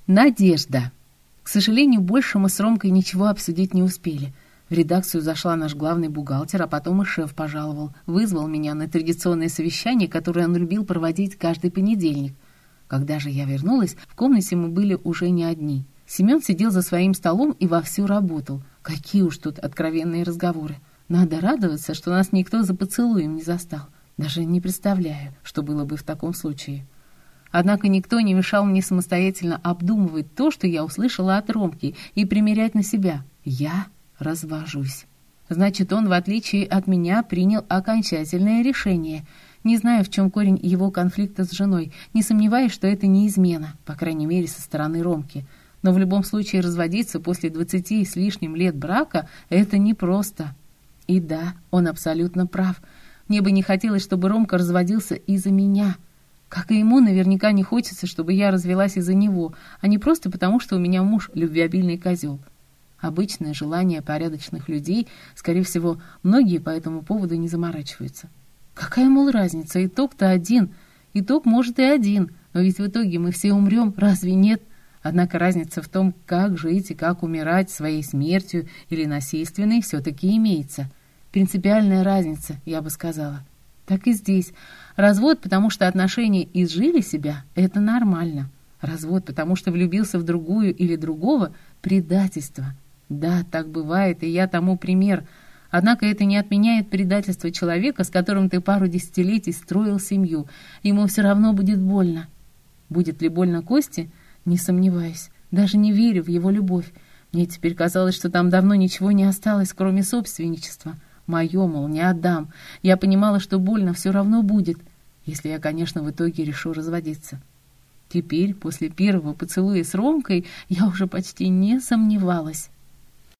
Надежда. К сожалению, больше мы с Ромкой ничего обсудить не успели. В редакцию зашла наш главный бухгалтер, а потом и шеф пожаловал. Вызвал меня на традиционное совещание, которое он любил проводить каждый понедельник. Когда же я вернулась, в комнате мы были уже не одни. Семен сидел за своим столом и вовсю работал. Какие уж тут откровенные разговоры. Надо радоваться, что нас никто за поцелуем не застал. Даже не представляю, что было бы в таком случае. Однако никто не мешал мне самостоятельно обдумывать то, что я услышала от Ромки, и примерять на себя. Я развожусь. Значит, он, в отличие от меня, принял окончательное решение. Не знаю, в чем корень его конфликта с женой, не сомневаюсь, что это не измена, по крайней мере, со стороны Ромки. Но в любом случае разводиться после 20 с лишним лет брака – это непросто. И да, он абсолютно прав. Мне бы не хотелось, чтобы Ромка разводился из-за меня. Как и ему, наверняка не хочется, чтобы я развелась из-за него, а не просто потому, что у меня муж любвеобильный козел. Обычное желание порядочных людей, скорее всего, многие по этому поводу не заморачиваются. Какая, мол, разница? Итог-то один. Итог, может, и один, но ведь в итоге мы все умрем, разве нет? Однако разница в том, как жить и как умирать своей смертью или насильственной, все-таки имеется. Принципиальная разница, я бы сказала. Так и здесь. Развод, потому что отношения изжили себя, это нормально. Развод, потому что влюбился в другую или другого, предательство. Да, так бывает, и я тому пример. Однако это не отменяет предательство человека, с которым ты пару десятилетий строил семью. Ему все равно будет больно. Будет ли больно Косте? Не сомневаюсь. Даже не верю в его любовь. Мне теперь казалось, что там давно ничего не осталось, кроме собственничества. Мое, мол, не отдам. Я понимала, что больно все равно будет, если я, конечно, в итоге решу разводиться. Теперь, после первого поцелуя с Ромкой, я уже почти не сомневалась.